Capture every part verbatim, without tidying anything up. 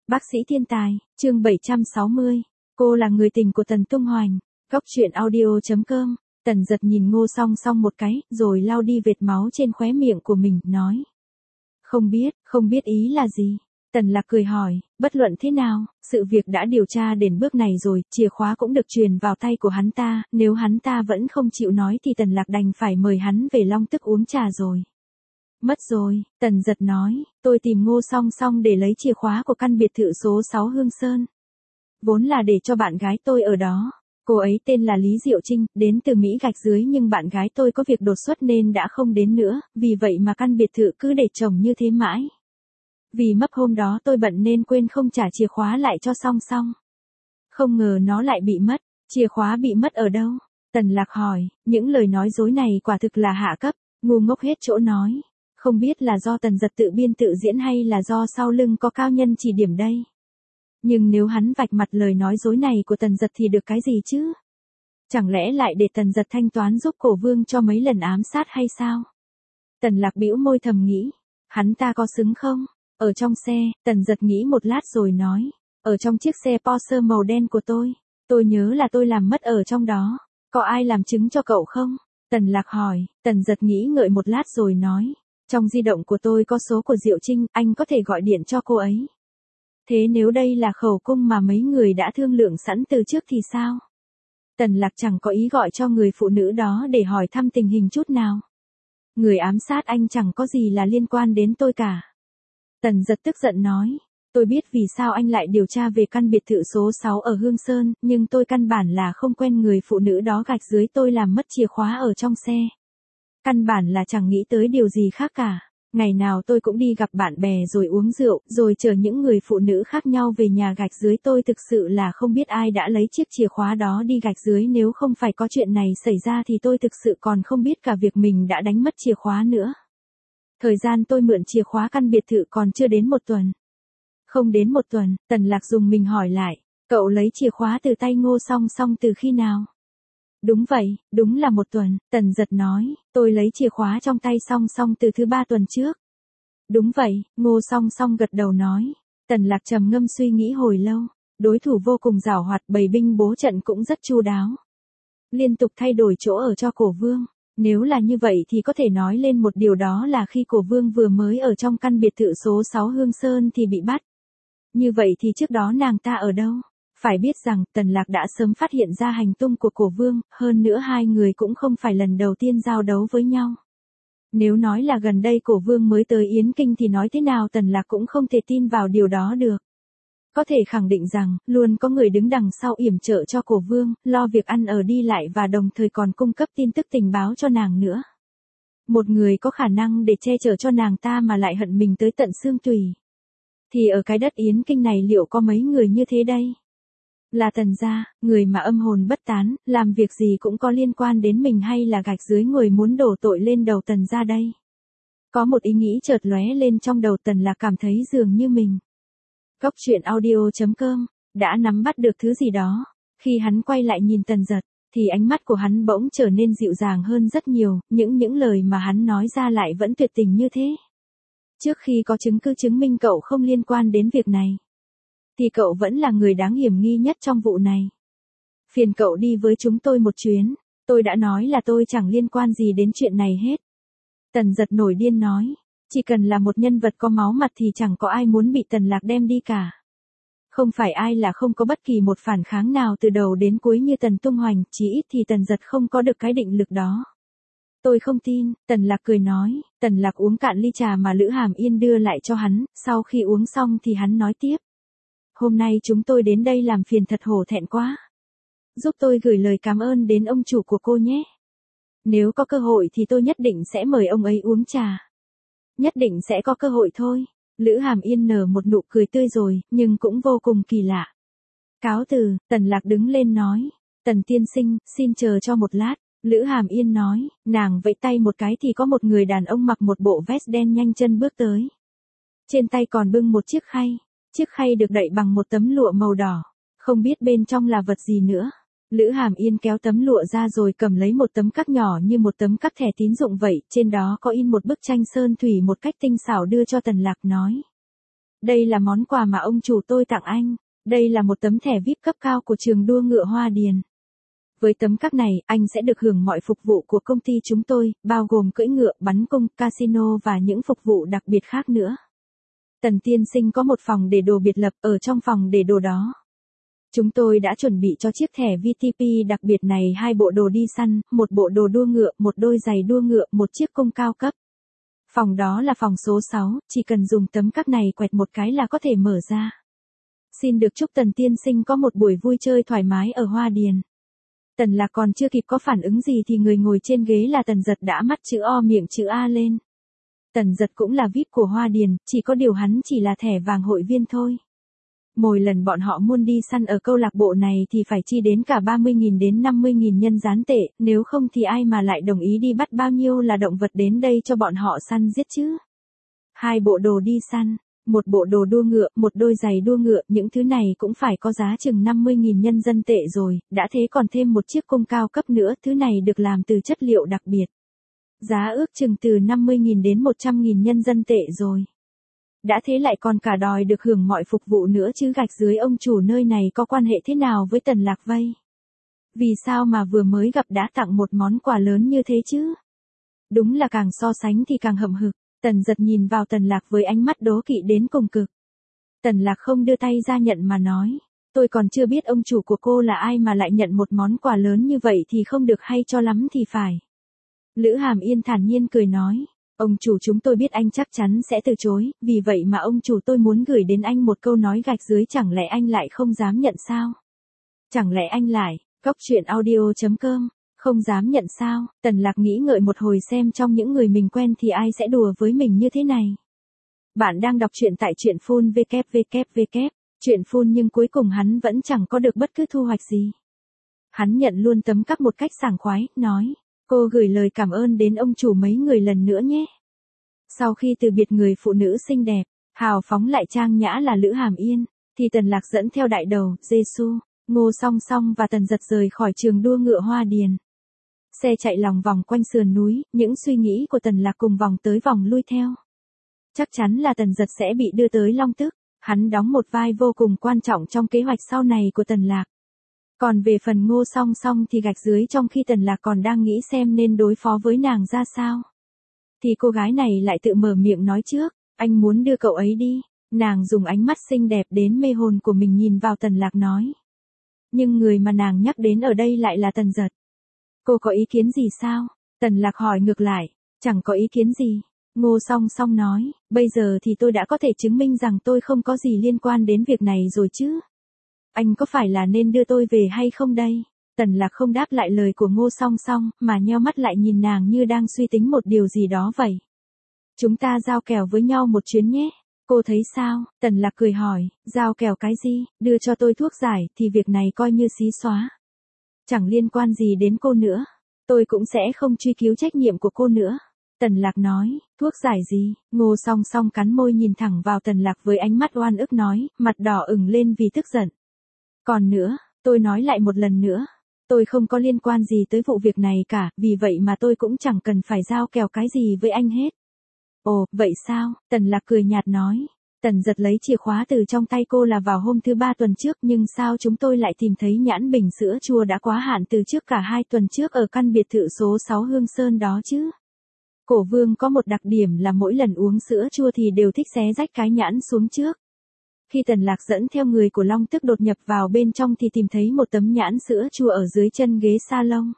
Bác sĩ thiên tài, chương bảy trăm sáu mươi. Cô là người tình của Tần Tung Hoành. Góc truyện audio chấm com. Tần Giật nhìn Ngô Song Song một cái, rồi lau đi vệt máu trên khóe miệng của mình, nói. Không biết, không biết ý là gì? Tần Lạc cười hỏi, bất luận thế nào, sự việc đã điều tra đến bước này rồi, chìa khóa cũng được truyền vào tay của hắn ta, nếu hắn ta vẫn không chịu nói thì Tần Lạc đành phải mời hắn về Long Tức uống trà rồi. Mất rồi, Tần Giật nói, tôi tìm Ngô Song Song để lấy chìa khóa của căn biệt thự số sáu Hương Sơn. Vốn là để cho bạn gái tôi ở đó. Cô ấy tên là Lý Diệu Trinh, đến từ Mỹ Gạch Dưới nhưng bạn gái tôi có việc đột xuất nên đã không đến nữa, vì vậy mà căn biệt thự cứ để trồng như thế mãi. Vì mấp hôm đó tôi bận nên quên không trả chìa khóa lại cho Song Song. Không ngờ nó lại bị mất, chìa khóa bị mất ở đâu? Tần Lạc hỏi, những lời nói dối này quả thực là hạ cấp, ngu ngốc hết chỗ nói. Không biết là do Tần Giật tự biên tự diễn hay là do sau lưng có cao nhân chỉ điểm đây. Nhưng nếu hắn vạch mặt lời nói dối này của Tần Giật thì được cái gì chứ? Chẳng lẽ lại để Tần Giật thanh toán giúp Cổ Vương cho mấy lần ám sát hay sao? Tần Lạc bĩu môi thầm nghĩ, hắn ta có xứng không? Ở trong xe, Tần Giật nghĩ một lát rồi nói, ở trong chiếc xe Porsche màu đen của tôi, tôi nhớ là tôi làm mất ở trong đó, có ai làm chứng cho cậu không? Tần Lạc hỏi, Tần Giật nghĩ ngợi một lát rồi nói, trong di động của tôi có số của Diệu Trinh, anh có thể gọi điện cho cô ấy. Thế nếu đây là khẩu cung mà mấy người đã thương lượng sẵn từ trước thì sao? Tần Lạc chẳng có ý gọi cho người phụ nữ đó để hỏi thăm tình hình chút nào. Người ám sát anh chẳng có gì là liên quan đến tôi cả. Tần Giật tức giận nói, tôi biết vì sao anh lại điều tra về căn biệt thự số sáu ở Hương Sơn, nhưng tôi căn bản là không quen người phụ nữ đó gạch dưới tôi làm mất chìa khóa ở trong xe. Căn bản là chẳng nghĩ tới điều gì khác cả. Ngày nào tôi cũng đi gặp bạn bè rồi uống rượu, rồi chờ những người phụ nữ khác nhau về nhà gạch dưới tôi thực sự là không biết ai đã lấy chiếc chìa khóa đó đi gạch dưới, nếu không phải có chuyện này xảy ra thì tôi thực sự còn không biết cả việc mình đã đánh mất chìa khóa nữa. Thời gian tôi mượn chìa khóa căn biệt thự còn chưa đến một tuần. Không đến một tuần, Tần Lạc dùng mình hỏi lại, cậu lấy chìa khóa từ tay Ngô Song Song từ khi nào? Đúng vậy, đúng là một tuần, Tần Giật nói, tôi lấy chìa khóa trong tay Song Song từ thứ ba tuần trước. Đúng vậy, Ngô Song Song gật đầu nói. Tần Lạc trầm ngâm suy nghĩ hồi lâu, đối thủ vô cùng giàu hoạt, bày binh bố trận cũng rất chu đáo. Liên tục thay đổi chỗ ở cho Cổ Vương, nếu là như vậy thì có thể nói lên một điều, đó là khi Cổ Vương vừa mới ở trong căn biệt thự số sáu Hương Sơn thì bị bắt. Như vậy thì trước đó nàng ta ở đâu? Phải biết rằng, Tần Lạc đã sớm phát hiện ra hành tung của Cổ Vương, hơn nữa hai người cũng không phải lần đầu tiên giao đấu với nhau. Nếu nói là gần đây Cổ Vương mới tới Yến Kinh thì nói thế nào Tần Lạc cũng không thể tin vào điều đó được. Có thể khẳng định rằng, luôn có người đứng đằng sau yểm trợ cho Cổ Vương, lo việc ăn ở đi lại và đồng thời còn cung cấp tin tức tình báo cho nàng nữa. Một người có khả năng để che chở cho nàng ta mà lại hận mình tới tận xương tủy. Thì ở cái đất Yến Kinh này liệu có mấy người như thế đây? Là Tần gia, người mà âm hồn bất tán, làm việc gì cũng có liên quan đến mình, hay là gạch dưới người muốn đổ tội lên đầu Tần gia đây? Có một ý nghĩ chợt lóe lên trong đầu Tần Lạc, cảm thấy dường như mình. Góc truyện audio chấm com, đã nắm bắt được thứ gì đó. Khi hắn quay lại nhìn Tần Giật, thì ánh mắt của hắn bỗng trở nên dịu dàng hơn rất nhiều, những những lời mà hắn nói ra lại vẫn tuyệt tình như thế. Trước khi có chứng cứ chứng minh cậu không liên quan đến việc này, thì cậu vẫn là người đáng hiểm nghi nhất trong vụ này. Phiền cậu đi với chúng tôi một chuyến, tôi đã nói là tôi chẳng liên quan gì đến chuyện này hết. Tần Giật nổi điên nói, chỉ cần là một nhân vật có máu mặt thì chẳng có ai muốn bị Tần Lạc đem đi cả. Không phải ai là không có bất kỳ một phản kháng nào từ đầu đến cuối như Tần Tung Hoành, chỉ ít thì Tần Giật không có được cái định lực đó. Tôi không tin, Tần Lạc cười nói. Tần Lạc uống cạn ly trà mà Lữ Hàm Yên đưa lại cho hắn, sau khi uống xong thì hắn nói tiếp. Hôm nay chúng tôi đến đây làm phiền thật hổ thẹn quá. Giúp tôi gửi lời cảm ơn đến ông chủ của cô nhé. Nếu có cơ hội thì tôi nhất định sẽ mời ông ấy uống trà. Nhất định sẽ có cơ hội thôi. Lữ Hàm Yên nở một nụ cười tươi rồi, nhưng cũng vô cùng kỳ lạ. Cáo từ, Tần Lạc đứng lên nói. Tần tiên sinh, xin chờ cho một lát. Lữ Hàm Yên nói, nàng vẫy tay một cái thì có một người đàn ông mặc một bộ vest đen nhanh chân bước tới. Trên tay còn bưng một chiếc khay. Chiếc khay được đậy bằng một tấm lụa màu đỏ, không biết bên trong là vật gì nữa. Lữ Hàm Yên kéo tấm lụa ra rồi cầm lấy một tấm cắt nhỏ như một tấm cắt thẻ tín dụng vậy, trên đó có in một bức tranh sơn thủy một cách tinh xảo đưa cho Tần Lạc, nói. Đây là món quà mà ông chủ tôi tặng anh. Đây là một tấm thẻ vi ai pi cấp cao của trường đua ngựa Hoa Điền. Với tấm card này, anh sẽ được hưởng mọi phục vụ của công ty chúng tôi, bao gồm cưỡi ngựa, bắn cung, casino và những phục vụ đặc biệt khác nữa. Tần tiên sinh có một phòng để đồ biệt lập, ở trong phòng để đồ đó. Chúng tôi đã chuẩn bị cho chiếc thẻ vê i pê đặc biệt này hai bộ đồ đi săn, một bộ đồ đua ngựa, một đôi giày đua ngựa, một chiếc cung cao cấp. Phòng đó là phòng số sáu, chỉ cần dùng tấm card này quẹt một cái là có thể mở ra. Xin được chúc Tần tiên sinh có một buổi vui chơi thoải mái ở Hoa Điền. Tần Lạc còn chưa kịp có phản ứng gì thì người ngồi trên ghế là Tần Giật đã mắt chữ O miệng chữ A lên. Tần Giật cũng là vi ai pi của Hoa Điền, chỉ có điều hắn chỉ là thẻ vàng hội viên thôi. Mỗi lần bọn họ muốn đi săn ở câu lạc bộ này thì phải chi đến cả ba mươi nghìn đến năm mươi nghìn nhân gián tệ, nếu không thì ai mà lại đồng ý đi bắt bao nhiêu là động vật đến đây cho bọn họ săn giết chứ. Hai bộ đồ đi săn, một bộ đồ đua ngựa, một đôi giày đua ngựa, những thứ này cũng phải có giá chừng năm mươi nghìn nhân dân tệ rồi, đã thế còn thêm một chiếc cung cao cấp nữa, thứ này được làm từ chất liệu đặc biệt. Giá ước chừng từ năm mươi nghìn đến một trăm nghìn nhân dân tệ rồi. Đã thế lại còn cả đòi được hưởng mọi phục vụ nữa chứ, gạch dưới ông chủ nơi này có quan hệ thế nào với Tần Lạc vây? Vì sao mà vừa mới gặp đã tặng một món quà lớn như thế chứ? Đúng là càng so sánh thì càng hậm hực. Tần Giật nhìn vào Tần Lạc với ánh mắt đố kỵ đến cùng cực. Tần Lạc không đưa tay ra nhận mà nói, tôi còn chưa biết ông chủ của cô là ai mà lại nhận một món quà lớn như vậy thì không được hay cho lắm thì phải. Lữ Hàm Yên thản nhiên cười nói, ông chủ chúng tôi biết anh chắc chắn sẽ từ chối, vì vậy mà ông chủ tôi muốn gửi đến anh một câu nói gạch dưới, chẳng lẽ anh lại không dám nhận sao? Chẳng lẽ anh lại, góc truyện audio chấm com, không dám nhận sao? Tần Lạc nghĩ ngợi một hồi xem trong những người mình quen thì ai sẽ đùa với mình như thế này. Bạn đang đọc truyện tại truyện phun vê kép vê kép vê kép, truyện phun nhưng cuối cùng hắn vẫn chẳng có được bất cứ thu hoạch gì. Hắn nhận luôn tấm cắp một cách sảng khoái, nói, cô gửi lời cảm ơn đến ông chủ mấy người lần nữa nhé. Sau khi từ biệt người phụ nữ xinh đẹp, hào phóng lại trang nhã là Lữ Hàm Yên, thì Tần Lạc dẫn theo đại đầu, Giê-xu, Ngô Song Song và Tần Giật rời khỏi trường đua ngựa Hoa Điền. Xe chạy lòng vòng quanh sườn núi, những suy nghĩ của Tần Lạc cùng vòng tới vòng lui theo. Chắc chắn là Tần Giật sẽ bị đưa tới Long Tức, hắn đóng một vai vô cùng quan trọng trong kế hoạch sau này của Tần Lạc. Còn về phần Ngô Song Song thì gạch dưới trong khi Tần Lạc còn đang nghĩ xem nên đối phó với nàng ra sao. Thì cô gái này lại tự mở miệng nói trước, anh muốn đưa cậu ấy đi. Nàng dùng ánh mắt xinh đẹp đến mê hồn của mình nhìn vào Tần Lạc nói. Nhưng người mà nàng nhắc đến ở đây lại là Tần Giật. Cô có ý kiến gì sao? Tần Lạc hỏi ngược lại, chẳng có ý kiến gì. Ngô Song Song nói, bây giờ thì tôi đã có thể chứng minh rằng tôi không có gì liên quan đến việc này rồi chứ. Anh có phải là nên đưa tôi về hay không đây? Tần Lạc không đáp lại lời của Ngô Song Song, mà nheo mắt lại nhìn nàng như đang suy tính một điều gì đó vậy. Chúng ta giao kèo với nhau một chuyến nhé. Cô thấy sao? Tần Lạc cười hỏi, giao kèo cái gì? Đưa cho tôi thuốc giải thì việc này coi như xí xóa. Chẳng liên quan gì đến cô nữa. Tôi cũng sẽ không truy cứu trách nhiệm của cô nữa. Tần Lạc nói, thuốc giải gì? Ngô Song Song cắn môi nhìn thẳng vào Tần Lạc với ánh mắt oan ức nói, mặt đỏ ửng lên vì tức giận. Còn nữa, tôi nói lại một lần nữa. Tôi không có liên quan gì tới vụ việc này cả, vì vậy mà tôi cũng chẳng cần phải giao kèo cái gì với anh hết. Ồ, vậy sao? Tần Lạc cười nhạt nói. Tần Giật lấy chìa khóa từ trong tay cô là vào hôm thứ ba tuần trước, nhưng sao chúng tôi lại tìm thấy nhãn bình sữa chua đã quá hạn từ trước cả hai tuần trước ở căn biệt thự số sáu Hương Sơn đó chứ? Cổ Vương có một đặc điểm là mỗi lần uống sữa chua thì đều thích xé rách cái nhãn xuống trước. Khi Tần Lạc dẫn theo người của Long Tức đột nhập vào bên trong thì tìm thấy một tấm nhãn sữa chua ở dưới chân ghế salon.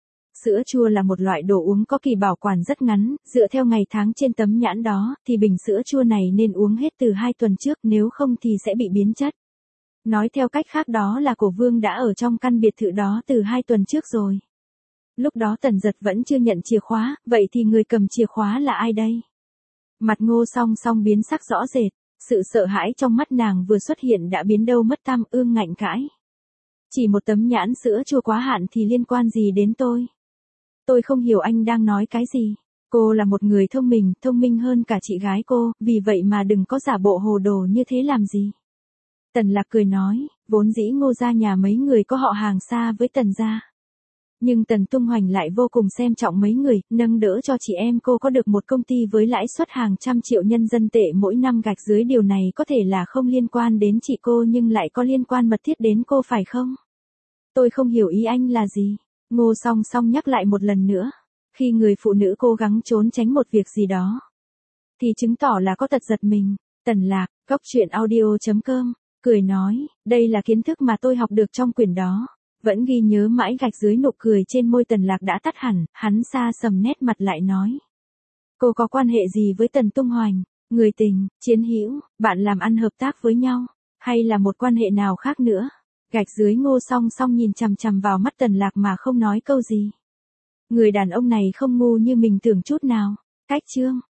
Sữa chua là một loại đồ uống có kỳ bảo quản rất ngắn, dựa theo ngày tháng trên tấm nhãn đó, thì bình sữa chua này nên uống hết từ hai tuần trước, nếu không thì sẽ bị biến chất. Nói theo cách khác đó là Cổ Vương đã ở trong căn biệt thự đó từ hai tuần trước rồi. Lúc đó Tần Giật vẫn chưa nhận chìa khóa, vậy thì người cầm chìa khóa là ai đây? Mặt Ngô Song Song biến sắc rõ rệt, sự sợ hãi trong mắt nàng vừa xuất hiện đã biến đâu mất tăm, ương ngạnh cãi. Chỉ một tấm nhãn sữa chua quá hạn thì liên quan gì đến tôi? Tôi không hiểu anh đang nói cái gì. Cô là một người thông minh, thông minh hơn cả chị gái cô, vì vậy mà đừng có giả bộ hồ đồ như thế làm gì. Tần Lạc cười nói, vốn dĩ Ngô gia nhà mấy người có họ hàng xa với Tần gia. Nhưng Tần Tung Hoành lại vô cùng xem trọng mấy người, nâng đỡ cho chị em cô có được một công ty với lãi suất hàng trăm triệu nhân dân tệ mỗi năm gạch dưới. Điều này có thể là không liên quan đến chị cô nhưng lại có liên quan mật thiết đến cô phải không? Tôi không hiểu ý anh là gì. Ngô Song Song nhắc lại một lần nữa. Khi người phụ nữ cố gắng trốn tránh một việc gì đó, thì chứng tỏ là có tật giật mình. Tần Lạc, góc truyện audio chấm com, cười nói, đây là kiến thức mà tôi học được trong quyển đó. Vẫn ghi nhớ mãi gạch dưới nụ cười trên môi Tần Lạc đã tắt hẳn, hắn xa sầm nét mặt lại nói. Cô có quan hệ gì với Tần Tung Hoành? Người tình, chiến hữu, bạn làm ăn hợp tác với nhau, hay là một quan hệ nào khác nữa? Gạch dưới Ngô Song Song nhìn chằm chằm vào mắt Tần Lạc mà không nói câu gì. Người đàn ông này không ngu như mình tưởng chút nào. Cách chương